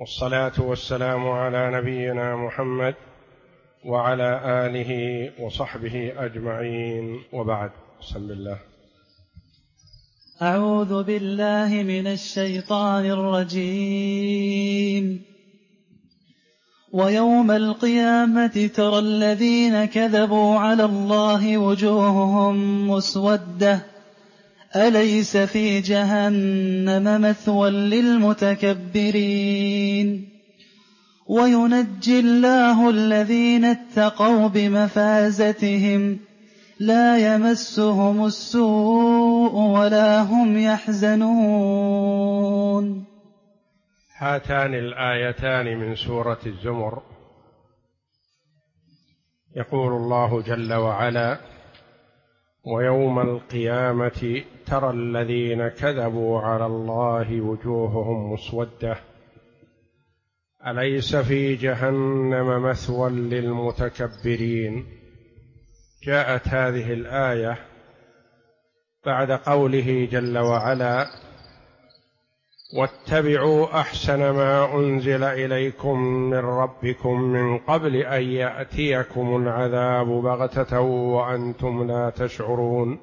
والصلاة والسلام على نبينا محمد وعلى آله وصحبه أجمعين، وبعد. بسم الله. أعوذ بالله من الشيطان الرجيم. ويوم القيامة ترى الذين كذبوا على الله وجوههم مسودة أليس في جهنم مثوى للمتكبرين وينجي الله الذين اتقوا بمفازتهم لا يمسهم السوء ولا هم يحزنون. هاتان الآيتان من سورة الزمر يقول الله جل وعلا: ويوم القيامة ترى الذين كذبوا على الله وجوههم مسودة أليس في جهنم مثوى للمتكبرين. جاءت هذه الآية بعد قوله جل وعلا: واتبعوا أحسن ما أنزل إليكم من ربكم من قبل أن يأتيكم العذاب بغتة وأنتم لا تشعرون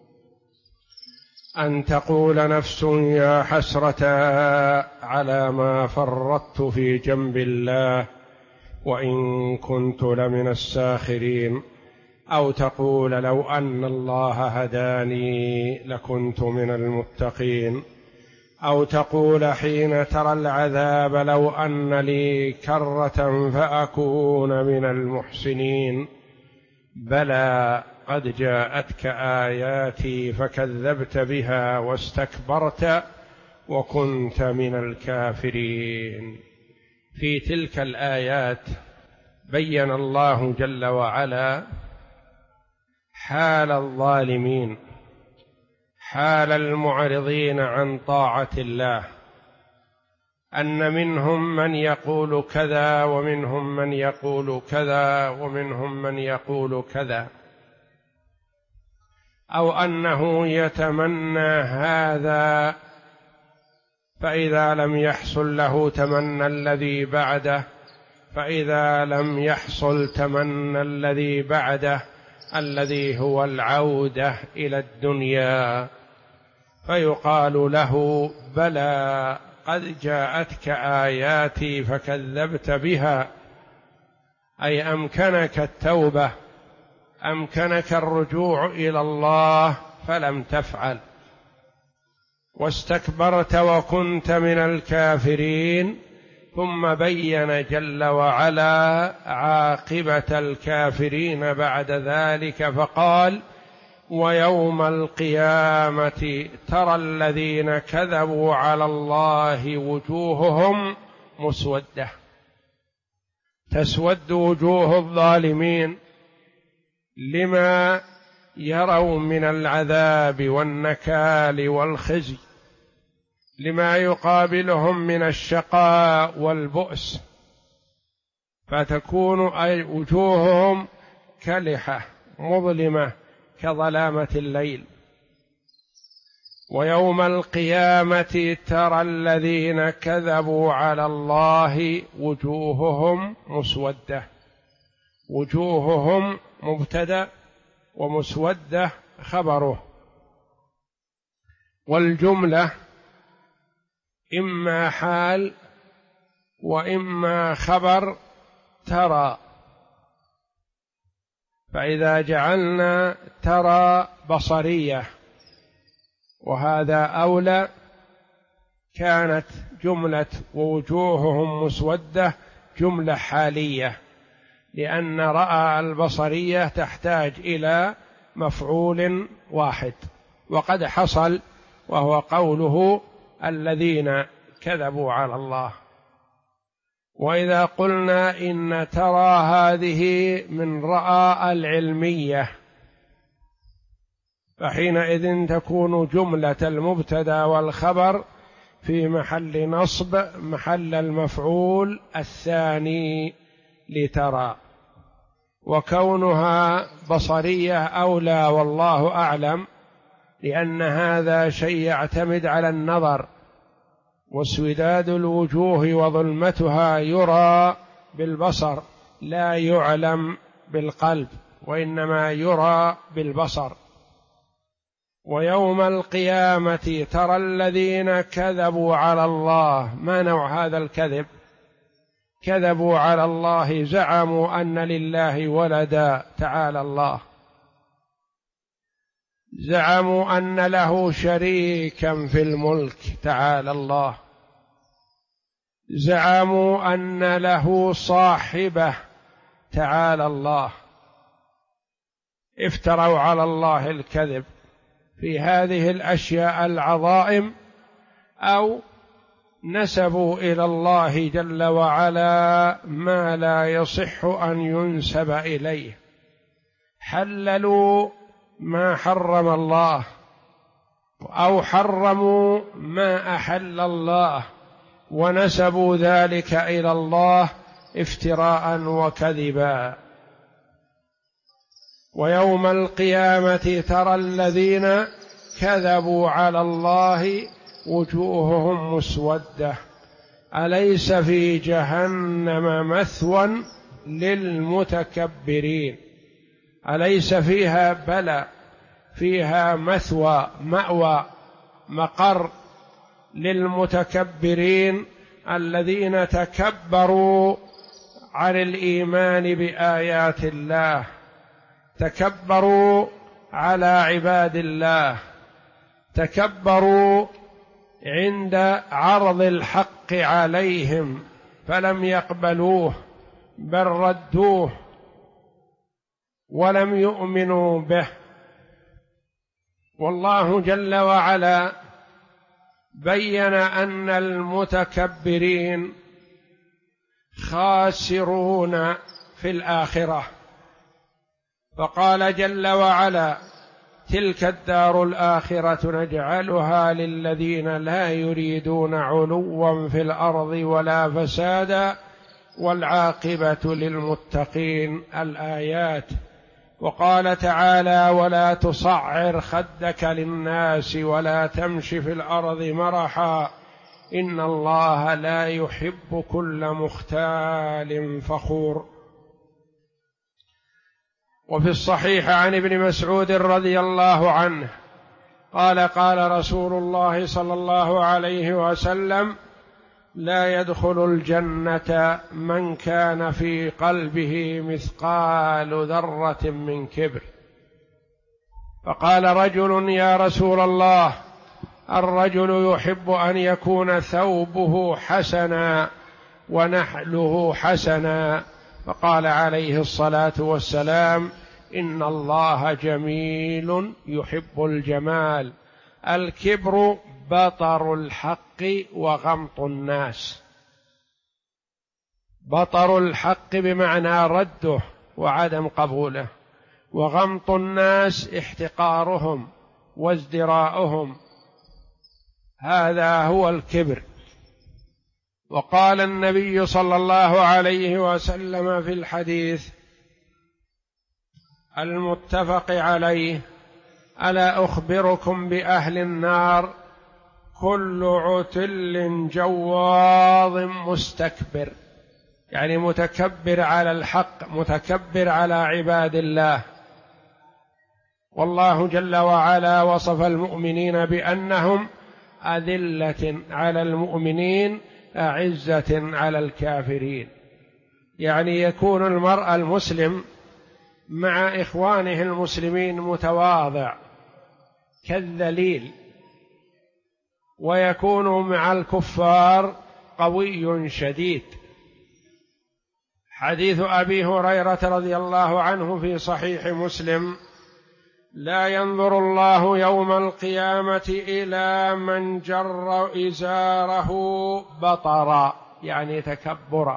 أن تقول نفس يا حسرة على ما فرطت في جنب الله وإن كنت لمن الساخرين، أو تقول لو أن الله هداني لكنت من المتقين، أو تقول حين ترى العذاب لو أن لي كرة فأكون من المحسنين. بلى قد جاءتك آياتي فكذبت بها واستكبرت وكنت من الكافرين. في تلك الآيات بين الله جل وعلا حال الظالمين، حال المعرضين عن طاعة الله، أن منهم من يقول كذا ومنهم من يقول كذا ومنهم من يقول كذا، أو أنه يتمنى هذا فإذا لم يحصل له تمنى الذي بعده، فإذا لم يحصل تمنى الذي بعده الذي هو العودة إلى الدنيا، فيقال له بلى قد جاءتك آياتي فكذبت بها، أي أمكنك التوبة، أمكنك الرجوع إلى الله فلم تفعل، واستكبرت وكنت من الكافرين. ثم بين جل وعلا عاقبة الكافرين بعد ذلك فقال: ويوم القيامة ترى الذين كذبوا على الله وجوههم مسودة. تسود وجوه الظالمين لما يروا من العذاب والنكال والخزي، لما يقابلهم من الشقاء والبؤس، فتكون أي وجوههم كلحة مظلمة كظلامة الليل. ويوم القيامة ترى الذين كذبوا على الله وجوههم مسودة. وجوههم مبتدأ ومسودة خبره، والجملة إما حال وإما خبر ترى، فإذا جعلنا ترى بصرية وهذا أولى كانت جملة ووجوههم مسودة جملة حالية، لأن رأى البصرية تحتاج إلى مفعول واحد، وقد حصل وهو قوله الذين كذبوا على الله. وإذا قلنا إن ترى هذه من رأى العلمية فحينئذ تكون جملة المبتدأ والخبر في محل نصب محل المفعول الثاني لترى، وكونها بصرية أولى والله أعلم، لأن هذا شيء يعتمد على النظر، واسوداد الوجوه وظلمتها يرى بالبصر لا يعلم بالقلب، وإنما يرى بالبصر. ويوم القيامة ترى الذين كذبوا على الله. ما نوع هذا الكذب؟ كذبوا على الله، زعموا أن لله ولدا تعالى الله، زعموا أن له شريكا في الملك تعالى الله، زعموا أن له صاحبة تعالى الله. افتروا على الله الكذب في هذه الأشياء العظائم، أو نسبوا إلى الله جل وعلا ما لا يصح أن ينسب إليه، حللوا ما حرم الله أو حرموا ما أحل الله، ونسبوا ذلك إلى الله افتراء وكذبا. ويوم القيامة ترى الذين كذبوا على الله وجوههم مسودة، أليس في جهنم مثوى للمتكبرين؟ أليس فيها؟ بلى، فيها مثوى، مأوى، مقر للمتكبرين الذين تكبروا عن الإيمان بآيات الله، تكبروا على عباد الله، تكبروا عند عرض الحق عليهم فلم يقبلوه، بل ردوه ولم يؤمنوا به. والله جل وعلا بين أن المتكبرين خاسرون في الآخرة، فقال جل وعلا: تلك الدار الآخرة نجعلها للذين لا يريدون علوا في الأرض ولا فسادا والعاقبة للمتقين. الآيات. وقال تعالى: ولا تصعر خدك للناس ولا تمش في الأرض مرحا إن الله لا يحب كل مختال فخور. وفي الصحيح عن ابن مسعود رضي الله عنه قال: قال رسول الله صلى الله عليه وسلم: لا يدخل الجنة من كان في قلبه مثقال ذرة من كبر. فقال رجل: يا رسول الله، الرجل يحب أن يكون ثوبه حسنا ونحله حسنا. فقال عليه الصلاة والسلام: إن الله جميل يحب الجمال. الكبر بطر الحق وغمط الناس. بطر الحق بمعنى رده وعدم قبوله، وغمط الناس احتقارهم وازدراؤهم، هذا هو الكبر. وقال النبي صلى الله عليه وسلم في الحديث المتفق عليه: ألا أخبركم بأهل النار؟ كل عتل جواظ مستكبر، يعني متكبر على الحق، متكبر على عباد الله. والله جل وعلا وصف المؤمنين بأنهم أذلة على المؤمنين أعزة على الكافرين، يعني يكون المرء المسلم مع إخوانه المسلمين متواضع كالذليل، ويكون مع الكفار قوي شديد. حديث أبي هريرة رضي الله عنه في صحيح مسلم: لا ينظر الله يوم القيامة إلى من جر إزاره بطرا، يعني تكبرا.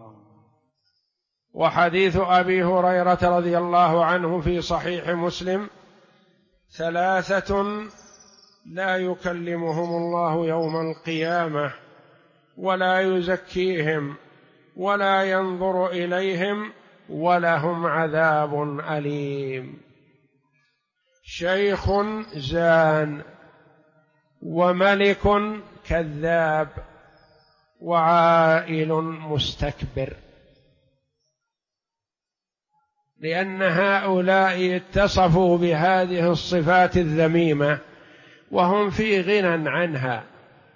وحديث أبي هريرة رضي الله عنه في صحيح مسلم: ثلاثة لا يكلمهم الله يوم القيامة ولا يزكيهم ولا ينظر إليهم ولهم عذاب أليم: شيخ زان، وملك كذاب وعائل مستكبر، لأن هؤلاء اتصفوا بهذه الصفات الذميمة وهم في غنى عنها.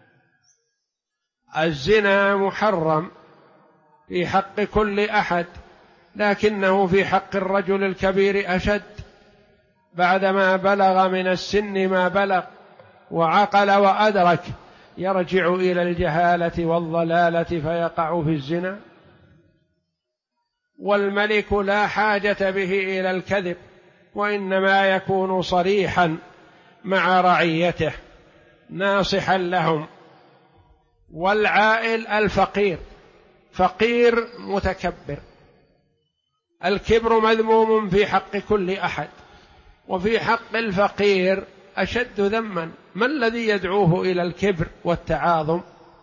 الزنا محرم في حق كل أحد، لكنه في حق الرجل الكبير أشد، بعدما بلغ من السن ما بلغ وعقل وأدرك يرجع إلى الجهالة والضلالة فيقع في الزنا. والملك لا حاجة به إلى الكذب، وإنما يكون صريحا مع رعيته ناصحا لهم. والعائل الفقير، فقير متكبر. الكبر مذموم في حق كل أحد، وفي حق الفقير أشد ذما. ما الذي يدعوه إلى الكبر والتعاظم؟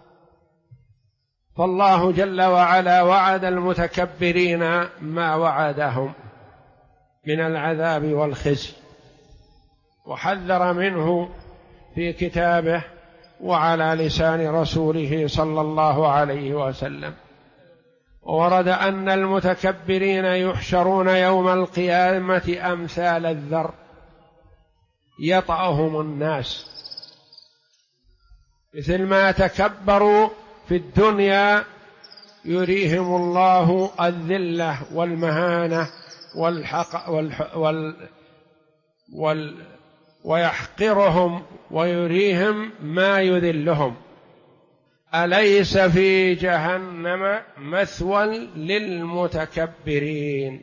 فالله جل وعلا وعد المتكبرين ما وعدهم من العذاب والخزي، وحذر منه في كتابه وعلى لسان رسوله صلى الله عليه وسلم. ورد أن المتكبرين يحشرون يوم القيامة أمثال الذر يطأهم الناس، مثل ما تكبروا في الدنيا يريهم الله الذلة والمهانة ويحقرهم ويريهم ما يذلهم. أليس في جهنم مثوى للمتكبرين؟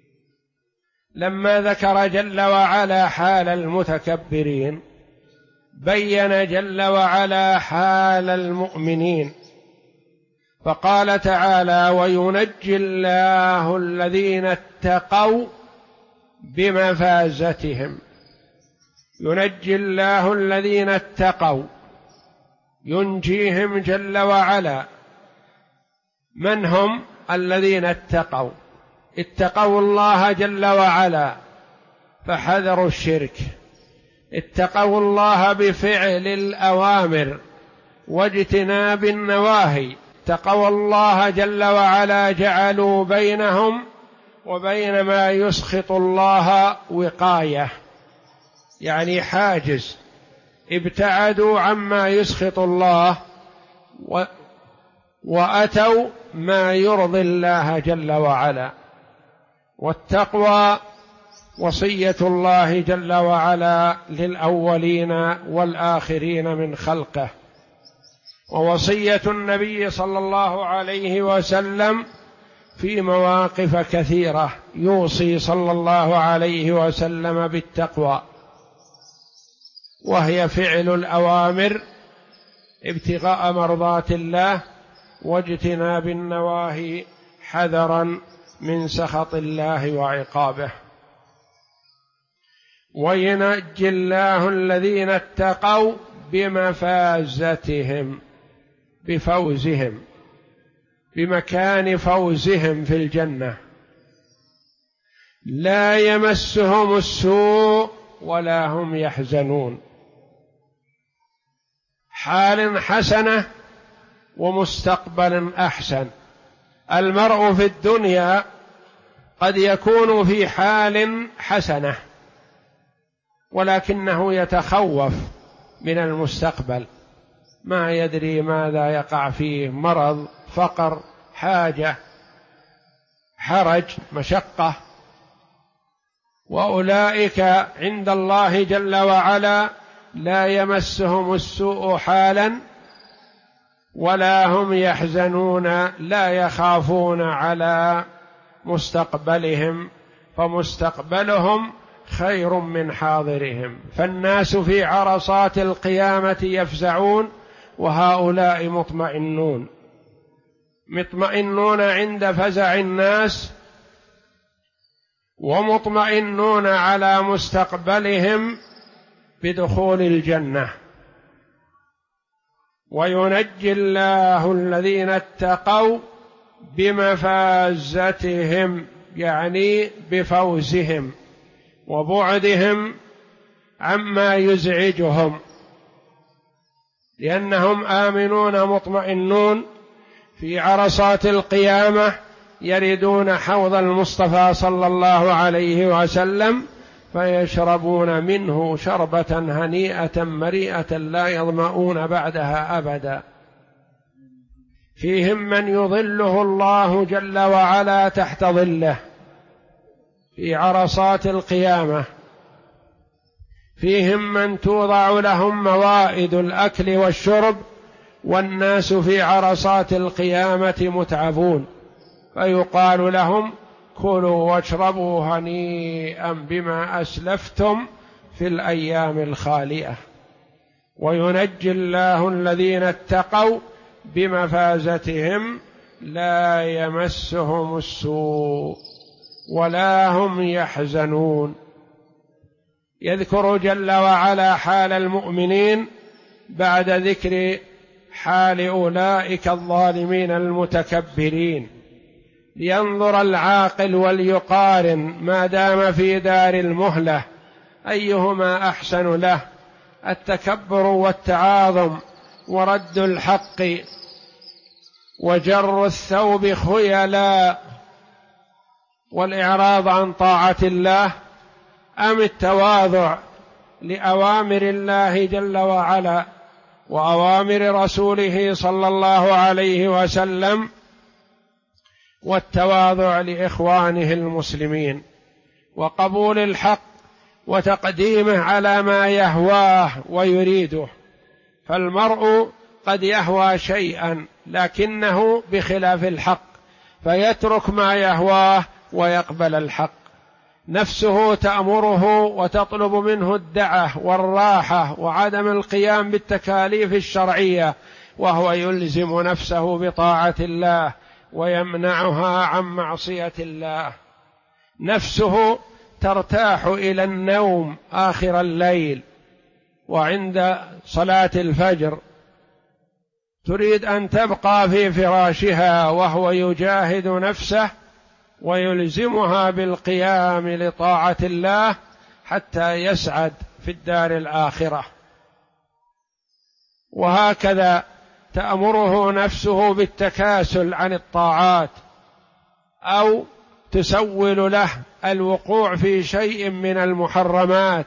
لما ذكر جل وعلا حال المتكبرين بين جل وعلا حال المؤمنين، فقال تعالى: وينجي الله الذين اتقوا بمفازتهم. ينجي الله الذين اتقوا، ينجيهم جل وعلا. من هم الذين اتقوا؟ اتقوا الله جل وعلا فحذروا الشرك، اتقوا الله بفعل الأوامر واجتناب النواهي، اتقوا الله جل وعلا جعلوا بينهم وبين ما يسخط الله وقاية، يعني حاجز، ابتعدوا عما يسخط الله وأتوا ما يرضي الله جل وعلا. والتقوى وصية الله جل وعلا للأولين والآخرين من خلقه، ووصية النبي صلى الله عليه وسلم في مواقف كثيرة يوصي صلى الله عليه وسلم بالتقوى، وهي فعل الأوامر ابتغاء مرضات الله واجتناب النواهي حذرا من سخط الله وعقابه. وينجي الله الذين اتقوا بمفازتهم، بفوزهم، بمكان فوزهم في الجنة، لا يمسهم السوء ولا هم يحزنون. حال حسنة ومستقبل أحسن. المرء في الدنيا قد يكون في حال حسنة ولكنه يتخوف من المستقبل، ما يدري ماذا يقع فيه، مرض، فقر، حاجة، حرج، مشقة. وأولئك عند الله جل وعلا لا يمسهم السوء حالا ولا هم يحزنون، لا يخافون على مستقبلهم، فمستقبلهم خير من حاضرهم. فالناس في عرصات القيامة يفزعون، وهؤلاء مطمئنون عند فزع الناس، ومطمئنون على مستقبلهم بدخول الجنة. وينجي الله الذين اتقوا بمفازتهم، يعني بفوزهم وبعدهم عما يزعجهم لأنهم آمنون مطمئنون في عرصات القيامة، يردون حوض المصطفى صلى الله عليه وسلم فيشربون منه شربة هنيئة مريئة لا يظمؤون بعدها أبدا. فيهم من يظله الله جل وعلا تحت ظله في عرصات القيامة، فيهم من توضع لهم موائد الأكل والشرب، والناس في عرصات القيامة متعبون، فيقال لهم كلوا واشربوا هنيئا بما أسلفتم في الأيام الخالية. وينجي الله الذين اتقوا بمفازتهم لا يمسهم السوء ولا هم يحزنون. يذكر جل وعلا حال المؤمنين بعد ذكر حال أولئك الظالمين المتكبرين، لينظر العاقل وليقارن ما دام في دار المهلة أيهما أحسن له، التكبر والتعاظم ورد الحق وجر الثوب خيلا والإعراض عن طاعة الله، أم التواضع لأوامر الله جل وعلا وأوامر رسوله صلى الله عليه وسلم، والتواضع لإخوانه المسلمين وقبول الحق وتقديمه على ما يهواه ويريده. فالمرء قد يهوى شيئا لكنه بخلاف الحق، فيترك ما يهواه ويقبل الحق. نفسه تأمره وتطلب منه الدعة والراحة وعدم القيام بالتكاليف الشرعية، وهو يلزم نفسه بطاعة الله ويمنعها عن معصية الله. نفسه ترتاح إلى النوم آخر الليل وعند صلاة الفجر تريد أن تبقى في فراشها، وهو يجاهد نفسه ويلزمها بالقيام لطاعة الله حتى يسعد في الدار الآخرة. وهكذا تأمره نفسه بالتكاسل عن الطاعات، أو تسول له الوقوع في شيء من المحرمات،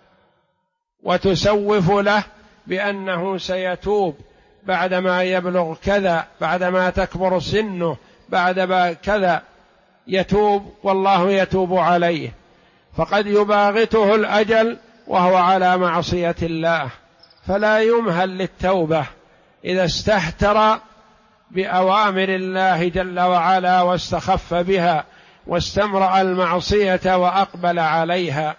وتسوف له بأنه سيتوب بعدما يبلغ كذا، بعدما تكبر سنه، بعد كذا يتوب والله يتوب عليه، فقد يباغته الأجل وهو على معصية الله، فلا يمهل للتوبة إذا استهتر بأوامر الله جل وعلا واستخف بها واستمرأ المعصية وأقبل عليها.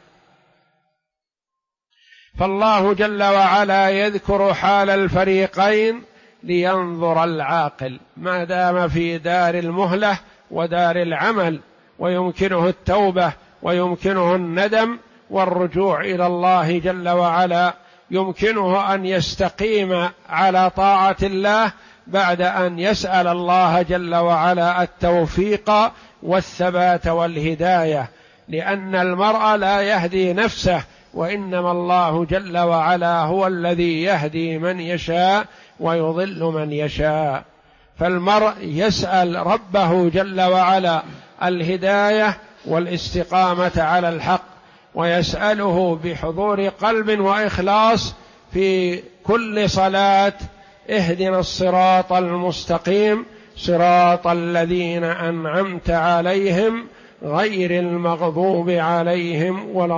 فالله جل وعلا يذكر حال الفريقين لينظر العاقل ما دام في دار المهلة ودار العمل، ويمكنه التوبة ويمكنه الندم والرجوع إلى الله جل وعلا، يمكنه أن يستقيم على طاعة الله بعد أن يسأل الله جل وعلا التوفيق والثبات والهداية، لأن المرء لا يهدي نفسه، وإنما الله جل وعلا هو الذي يهدي من يشاء ويضل من يشاء. فالمرء يسأل ربه جل وعلا الهداية والاستقامة على الحق، ويسأله بحضور قلب وإخلاص في كل صلاة: اهدنا الصراط المستقيم صراط الذين أنعمت عليهم غير المغضوب عليهم ولا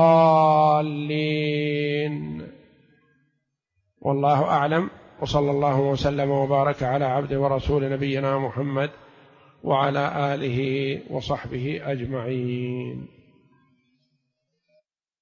الضالين. والله أعلم، وصلى الله وسلم وبارك على عبد ورسول نبينا محمد وعلى آله وصحبه أجمعين.